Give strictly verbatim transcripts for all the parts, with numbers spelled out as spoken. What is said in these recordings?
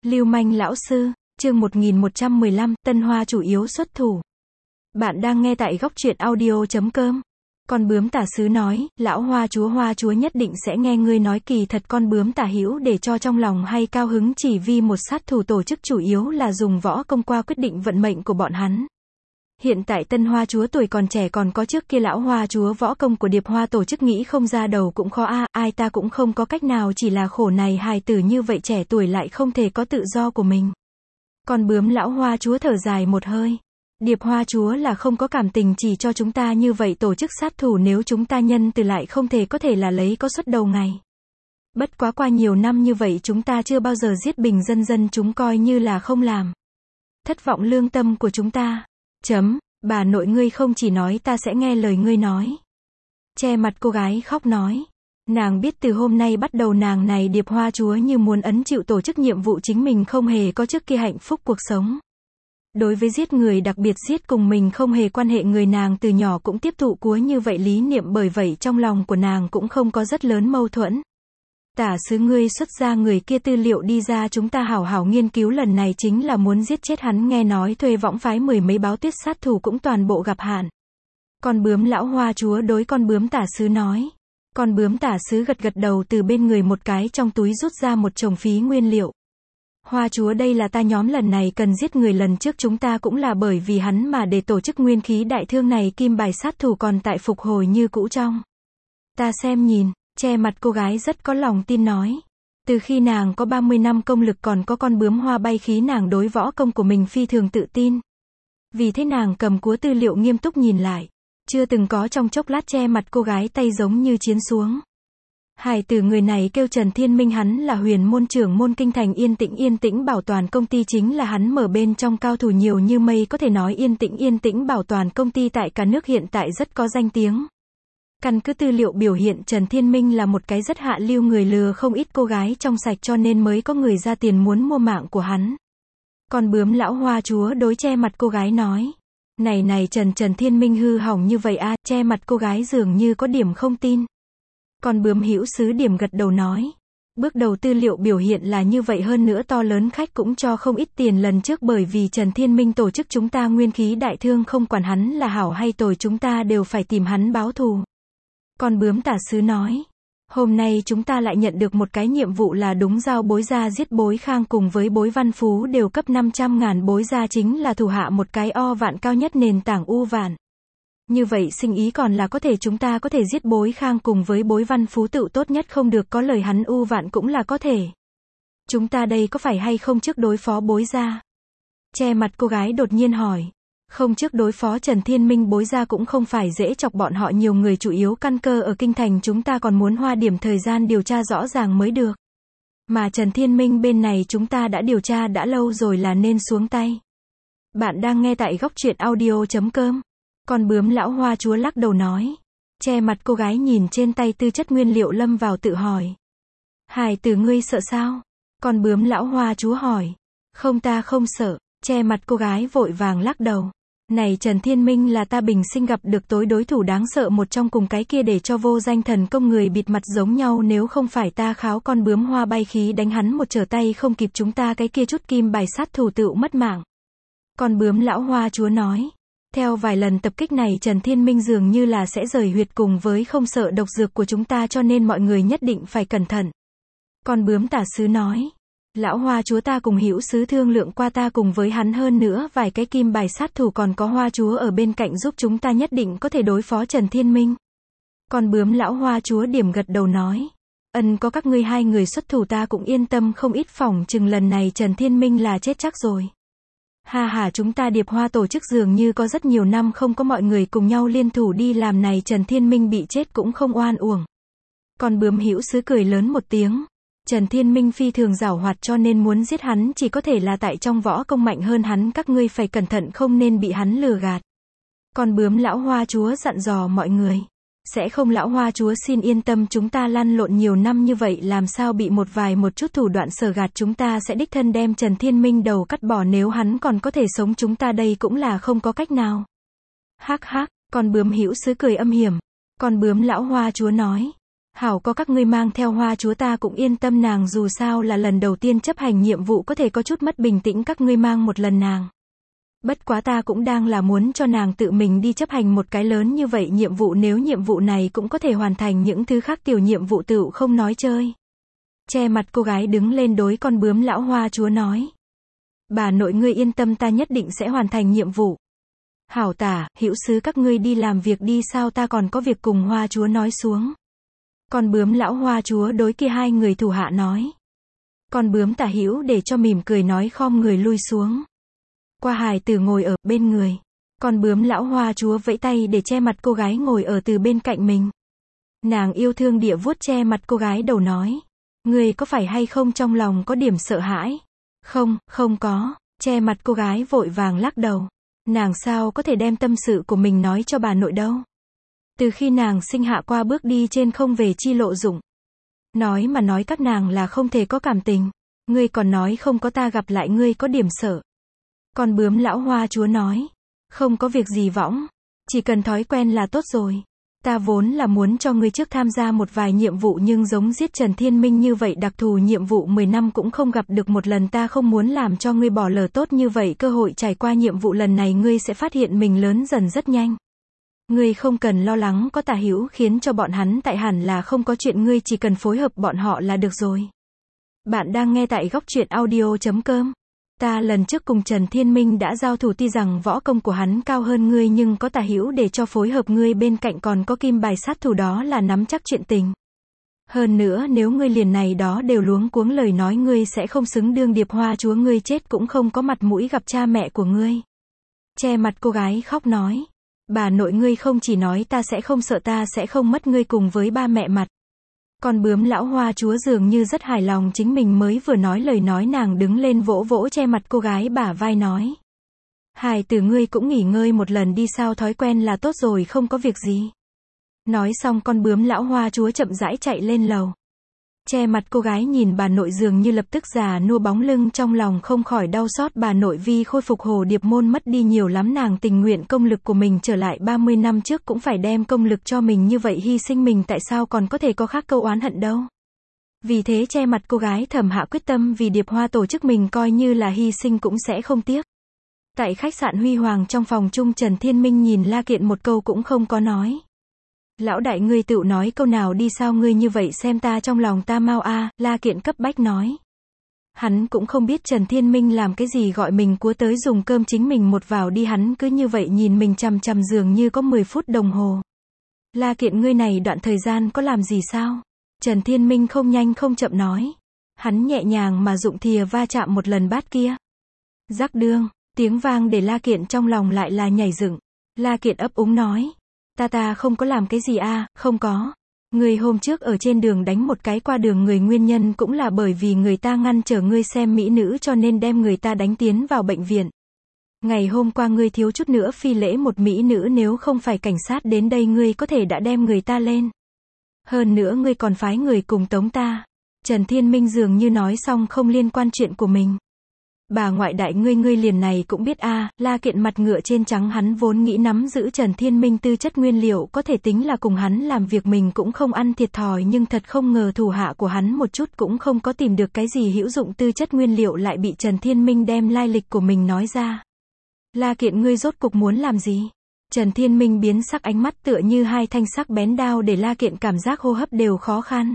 Lưu manh lão sư, chương một nghìn một trăm mười lăm, Tân Hoa chủ yếu xuất thủ. Bạn đang nghe tại góc truyện audio chấm com. Con bướm tả sứ nói, lão Hoa chúa Hoa chúa nhất định sẽ nghe ngươi nói, kỳ thật con bướm tả hữu để cho trong lòng hay cao hứng chỉ vì một sát thủ tổ chức chủ yếu là dùng võ công qua quyết định vận mệnh của bọn hắn. Hiện tại Tân Hoa chúa tuổi còn trẻ, còn có trước kia lão Hoa chúa võ công của Điệp Hoa tổ chức nghĩ không ra đầu cũng khó a, à, ai ta cũng không có cách nào, chỉ là khổ này hài tử như vậy trẻ tuổi lại không thể có tự do của mình. Con bướm lão Hoa chúa thở dài một hơi. Điệp Hoa chúa là không có cảm tình chỉ cho chúng ta như vậy tổ chức sát thủ, nếu chúng ta nhân từ lại không thể có thể là lấy có suất đầu ngày. Bất quá qua nhiều năm như vậy chúng ta chưa bao giờ giết bình dân, dân chúng coi như là không làm. Thất vọng lương tâm của chúng ta. Chấm, bà nội ngươi không chỉ nói ta sẽ nghe lời ngươi nói. Che mặt cô gái khóc nói. Nàng biết từ hôm nay bắt đầu nàng này Điệp Hoa chúa như muốn ấn chịu tổ chức nhiệm vụ, chính mình không hề có trước kia hạnh phúc cuộc sống. Đối với giết người, đặc biệt giết cùng mình không hề quan hệ người, nàng từ nhỏ cũng tiếp thụ cuối như vậy lý niệm, bởi vậy trong lòng của nàng cũng không có rất lớn mâu thuẫn. Tả sứ ngươi xuất ra người kia tư liệu đi ra, chúng ta hảo hảo nghiên cứu, lần này chính là muốn giết chết hắn, nghe nói thuê võng phái mười mấy báo tuyết sát thủ cũng toàn bộ gặp hạn. Con bướm lão Hoa chúa đối con bướm tả sứ nói. Con bướm tả sứ gật gật đầu, từ bên người một cái trong túi rút ra một chồng phí nguyên liệu. Hoa chúa, đây là ta nhóm lần này cần giết người, lần trước chúng ta cũng là bởi vì hắn mà để tổ chức nguyên khí đại thương này, kim bài sát thủ còn tại phục hồi như cũ trong. Ta xem nhìn. Che mặt cô gái rất có lòng tin nói. Từ khi nàng có ba mươi năm công lực, còn có con bướm hoa bay khí, nàng đối võ công của mình phi thường tự tin. Vì thế nàng cầm cuốn tư liệu nghiêm túc nhìn lại. Chưa từng có trong chốc lát che mặt cô gái tay giống như chiến xuống. Hải tử người này kêu Trần Thiên Minh, hắn là huyền môn trưởng môn kinh thành Yên Tĩnh. Yên Tĩnh Bảo Toàn công ty chính là hắn mở, bên trong cao thủ nhiều như mây, có thể nói Yên Tĩnh Yên Tĩnh Bảo Toàn công ty tại cả nước hiện tại rất có danh tiếng. Căn cứ tư liệu biểu hiện, Trần Thiên Minh là một cái rất hạ lưu người, lừa không ít cô gái trong sạch, cho nên mới có người ra tiền muốn mua mạng của hắn. Con bướm lão Hoa chúa đối che mặt cô gái nói. Này này Trần Trần Thiên Minh hư hỏng như vậy a, à, che mặt cô gái dường như có điểm không tin. Con bướm hữu sứ điểm gật đầu nói. Bước đầu tư liệu biểu hiện là như vậy, hơn nữa to lớn khách cũng cho không ít tiền lần trước, bởi vì Trần Thiên Minh tổ chức chúng ta nguyên khí đại thương, không quản hắn là hảo hay tồi, chúng ta đều phải tìm hắn báo thù. Con bướm tả sứ nói. Hôm nay chúng ta lại nhận được một cái nhiệm vụ, là đúng giao bối gia giết Bối Khang cùng với Bối Văn Phú đều cấp năm trăm ngàn, Bối gia chính là thủ hạ một cái o vạn cao nhất nền tảng u vạn. Như vậy sinh ý còn là có thể, chúng ta có thể giết Bối Khang cùng với Bối Văn Phú tự tốt nhất, không được có lời hắn u vạn cũng là có thể. Chúng ta đây có phải hay không trước đối phó Bối gia? Che mặt cô gái đột nhiên hỏi. Không trước đối phó Trần Thiên Minh, Bối gia cũng không phải dễ chọc, bọn họ nhiều người, chủ yếu căn cơ ở kinh thành, chúng ta còn muốn hoa điểm thời gian điều tra rõ ràng mới được. Mà Trần Thiên Minh bên này chúng ta đã điều tra đã lâu rồi, là nên xuống tay. Bạn đang nghe tại góc truyện audio chấm com. Con bướm lão Hoa chúa lắc đầu nói. Che mặt cô gái nhìn trên tay tư chất nguyên liệu lâm vào tự hỏi. Hải tử ngươi sợ sao? Con bướm lão Hoa chúa hỏi. Không, ta không sợ. Che mặt cô gái vội vàng lắc đầu. Này Trần Thiên Minh là ta bình sinh gặp được tối đối thủ đáng sợ một trong, cùng cái kia để cho vô danh thần công người bịt mặt giống nhau, nếu không phải ta kháo con bướm hoa bay khí đánh hắn một trở tay không kịp, chúng ta cái kia chút kim bài sát thủ tựu mất mạng. Con bướm lão Hoa chúa nói. Theo vài lần tập kích này, Trần Thiên Minh dường như là sẽ rời huyệt cùng với không sợ độc dược của chúng ta, cho nên mọi người nhất định phải cẩn thận. Con bướm tả sứ nói. Lão Hoa chúa, ta cùng hữu sứ thương lượng qua, ta cùng với hắn hơn nữa vài cái kim bài sát thủ, còn có Hoa chúa ở bên cạnh giúp chúng ta, nhất định có thể đối phó Trần Thiên Minh. Con bướm lão Hoa chúa điểm gật đầu nói. Ân, có các ngươi hai người xuất thủ ta cũng yên tâm không ít, phòng chừng lần này Trần Thiên Minh là chết chắc rồi. Ha ha, chúng ta Điệp Hoa tổ chức dường như có rất nhiều năm không có mọi người cùng nhau liên thủ đi làm này, Trần Thiên Minh bị chết cũng không oan uổng. Con bướm hữu sứ cười lớn một tiếng. Trần Thiên Minh phi thường giảo hoạt, cho nên muốn giết hắn chỉ có thể là tại trong võ công mạnh hơn hắn, các ngươi phải cẩn thận không nên bị hắn lừa gạt. Con bướm lão Hoa chúa dặn dò mọi người. Sẽ không lão Hoa chúa xin yên tâm, chúng ta lăn lộn nhiều năm như vậy, làm sao bị một vài một chút thủ đoạn sờ gạt, chúng ta sẽ đích thân đem Trần Thiên Minh đầu cắt bỏ, nếu hắn còn có thể sống chúng ta đây cũng là không có cách nào. Hắc hắc, con bướm hữu sứ cười âm hiểm. Con bướm lão Hoa chúa nói. Hảo có các ngươi mang theo Hoa chúa ta cũng yên tâm, nàng dù sao là lần đầu tiên chấp hành nhiệm vụ có thể có chút mất bình tĩnh, các ngươi mang một lần nàng. Bất quá ta cũng đang là muốn cho nàng tự mình đi chấp hành một cái lớn như vậy nhiệm vụ, nếu nhiệm vụ này cũng có thể hoàn thành những thứ khác tiểu nhiệm vụ tựu không nói chơi. Che mặt cô gái đứng lên đối con bướm lão Hoa chúa nói. Bà nội ngươi yên tâm, ta nhất định sẽ hoàn thành nhiệm vụ. Hảo tả, hữu sứ các ngươi đi làm việc đi, sao ta còn có việc, cùng Hoa chúa nói xuống. Con bướm lão Hoa chúa đối kia hai người thủ hạ nói. Con bướm tả hữu để cho mỉm cười nói khom người lui xuống. Qua hài tử ngồi ở bên người. Con bướm lão Hoa chúa vẫy tay để che mặt cô gái ngồi ở từ bên cạnh mình. Nàng yêu thương địa vuốt che mặt cô gái đầu nói. Ngươi có phải hay không trong lòng có điểm sợ hãi? Không, không có. Che mặt cô gái vội vàng lắc đầu. Nàng sao có thể đem tâm sự của mình nói cho bà nội đâu. Từ khi nàng sinh hạ qua bước đi trên không về chi lộ dụng. Nói mà nói các nàng là không thể có cảm tình. Ngươi còn nói không có ta gặp lại ngươi có điểm sợ. Con bướm lão Hoa chúa nói. Không có việc gì võng. Chỉ cần thói quen là tốt rồi. Ta vốn là muốn cho ngươi trước tham gia một vài nhiệm vụ, nhưng giống giết Trần Thiên Minh như vậy đặc thù nhiệm vụ mười năm cũng không gặp được một lần, ta không muốn làm cho ngươi bỏ lỡ tốt như vậy cơ hội. Trải qua nhiệm vụ lần này ngươi sẽ phát hiện mình lớn dần rất nhanh. Ngươi không cần lo lắng có tả hữu khiến cho bọn hắn tại, hẳn là không có chuyện, ngươi chỉ cần phối hợp bọn họ là được rồi. Bạn đang nghe tại góc truyện audio chấm com. Ta lần trước cùng Trần Thiên Minh đã giao thủ, tuy rằng võ công của hắn cao hơn ngươi nhưng có tả hữu để cho phối hợp, ngươi bên cạnh còn có kim bài sát thủ, đó là nắm chắc chuyện tình. Hơn nữa nếu ngươi liền này đó đều luống cuống lời nói, ngươi sẽ không xứng đương điệp Hoa chúa, ngươi chết cũng không có mặt mũi gặp cha mẹ của ngươi. Che mặt cô gái khóc nói. Bà nội ngươi không chỉ nói ta sẽ không sợ, ta sẽ không mất ngươi cùng với ba mẹ mặt. Con bướm lão Hoa chúa dường như rất hài lòng chính mình mới vừa nói lời nói, nàng đứng lên vỗ vỗ che mặt cô gái bả vai nói. Hài tử ngươi cũng nghỉ ngơi một lần đi, sao thói quen là tốt rồi, không có việc gì. Nói xong con bướm lão Hoa chúa chậm rãi chạy lên lầu. Che mặt cô gái nhìn bà nội dường như lập tức già nua bóng lưng, trong lòng không khỏi đau xót. Bà nội vì khôi phục hồ điệp môn mất đi nhiều lắm, nàng tình nguyện công lực của mình trở lại ba mươi năm trước cũng phải đem công lực cho mình như vậy hy sinh mình, tại sao còn có thể có khác câu oán hận đâu. Vì thế che mặt cô gái thầm hạ quyết tâm vì điệp hoa tổ chức mình coi như là hy sinh cũng sẽ không tiếc. Tại khách sạn Huy Hoàng trong phòng chung, Trần Thiên Minh nhìn La Kiện một câu cũng không có nói. Lão đại ngươi tự nói câu nào đi, sao ngươi như vậy xem ta trong lòng ta mau a. La Kiện cấp bách nói. Hắn cũng không biết Trần Thiên Minh làm cái gì gọi mình cua tới dùng cơm, chính mình một vào đi hắn cứ như vậy nhìn mình chằm chằm dường như có mười phút đồng hồ. La Kiện ngươi này đoạn thời gian có làm gì sao? Trần Thiên Minh không nhanh không chậm nói. Hắn nhẹ nhàng mà dụng thìa va chạm một lần bát kia. Rắc đương, tiếng vang để La Kiện trong lòng lại là nhảy dựng. La Kiện ấp úng nói. Ta ta không có làm cái gì a, à, không có. Người hôm trước ở trên đường đánh một cái qua đường người, nguyên nhân cũng là bởi vì người ta ngăn trở ngươi xem mỹ nữ cho nên đem người ta đánh tiến vào bệnh viện. Ngày hôm qua ngươi thiếu chút nữa phi lễ một mỹ nữ, nếu không phải cảnh sát đến đây ngươi có thể đã đem người ta lên. Hơn nữa ngươi còn phái người cùng tống ta. Trần Thiên Minh dường như nói xong không liên quan chuyện của mình. Bà ngoại đại ngươi ngươi liền này cũng biết a. À, La Kiện mặt ngựa trên trắng, hắn vốn nghĩ nắm giữ Trần Thiên Minh tư chất nguyên liệu có thể tính là cùng hắn làm việc mình cũng không ăn thiệt thòi, nhưng thật không ngờ thủ hạ của hắn một chút cũng không có tìm được cái gì hữu dụng tư chất nguyên liệu, lại bị Trần Thiên Minh đem lai lịch của mình nói ra. La Kiện ngươi rốt cục muốn làm gì? Trần Thiên Minh biến sắc, ánh mắt tựa như hai thanh sắc bén đao để La Kiện cảm giác hô hấp đều khó khăn.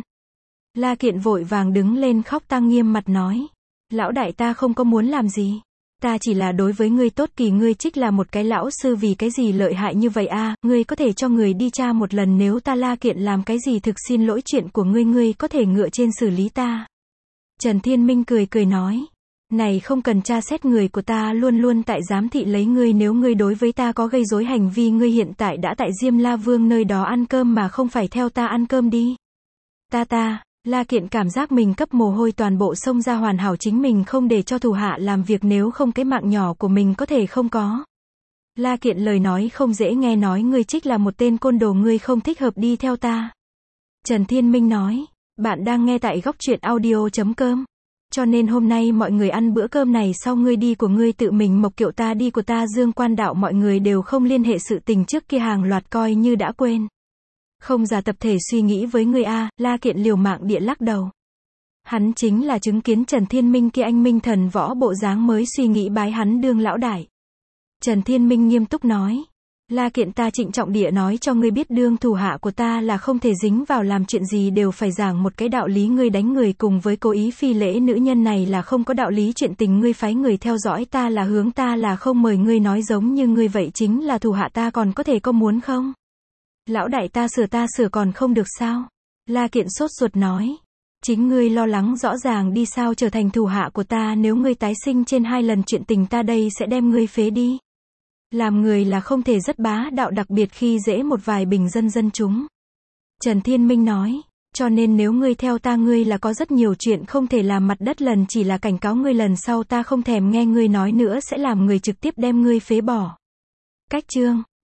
La Kiện vội vàng đứng lên khóc tang nghiêm mặt nói. Lão đại ta không có muốn làm gì. Ta chỉ là đối với ngươi tốt, kỳ ngươi trích là một cái lão sư vì cái gì lợi hại như vậy a? À, ngươi có thể cho người đi tra một lần, nếu ta La Kiện làm cái gì thực xin lỗi chuyện của ngươi, ngươi có thể ngựa trên xử lý ta. Trần Thiên Minh cười cười nói. Này không cần tra xét, người của ta luôn luôn tại giám thị lấy ngươi, nếu ngươi đối với ta có gây rối hành vi, ngươi hiện tại đã tại Diêm La Vương nơi đó ăn cơm mà không phải theo ta ăn cơm đi. Ta ta. La Kiện cảm giác mình cấp mồ hôi toàn bộ xông ra, hoàn hảo chính mình không để cho thủ hạ làm việc, nếu không cái mạng nhỏ của mình có thể không có. La Kiện lời nói không dễ nghe, nói ngươi trích là một tên côn đồ, ngươi không thích hợp đi theo ta. Trần Thiên Minh nói, bạn đang nghe tại góc truyện audio chấm com. Cho nên hôm nay mọi người ăn bữa cơm này sau ngươi đi của ngươi tự mình mộc kiệu, ta đi của ta dương quan đạo, mọi người đều không liên hệ sự tình trước kia hàng loạt coi như đã quên. Không giả tập thể suy nghĩ với ngươi a, La Kiện liều mạng địa lắc đầu. Hắn chính là chứng kiến Trần Thiên Minh kia anh minh thần võ bộ dáng mới suy nghĩ bái hắn đương lão đại. Trần Thiên Minh nghiêm túc nói. La Kiện ta trịnh trọng địa nói cho ngươi biết đương thủ hạ của ta là không thể dính vào làm chuyện gì đều phải giảng một cái đạo lý, ngươi đánh người cùng với cố ý phi lễ nữ nhân này là không có đạo lý, chuyện tình ngươi phái người theo dõi ta là hướng ta là không mời ngươi nói giống như ngươi vậy chính là thủ hạ ta còn có thể có muốn không? Lão đại ta sửa ta sửa còn không được sao? La Kiện sốt ruột nói. Chính ngươi lo lắng rõ ràng đi sao trở thành thủ hạ của ta, nếu ngươi tái sinh trên hai lần chuyện tình ta đây sẽ đem ngươi phế đi. Làm người là không thể rất bá đạo, đặc biệt khi dễ một vài bình dân dân chúng. Trần Thiên Minh nói, cho nên nếu ngươi theo ta ngươi là có rất nhiều chuyện không thể làm, mặt đất lần chỉ là cảnh cáo ngươi, lần sau ta không thèm nghe ngươi nói nữa sẽ làm người trực tiếp đem ngươi phế bỏ. Cách chương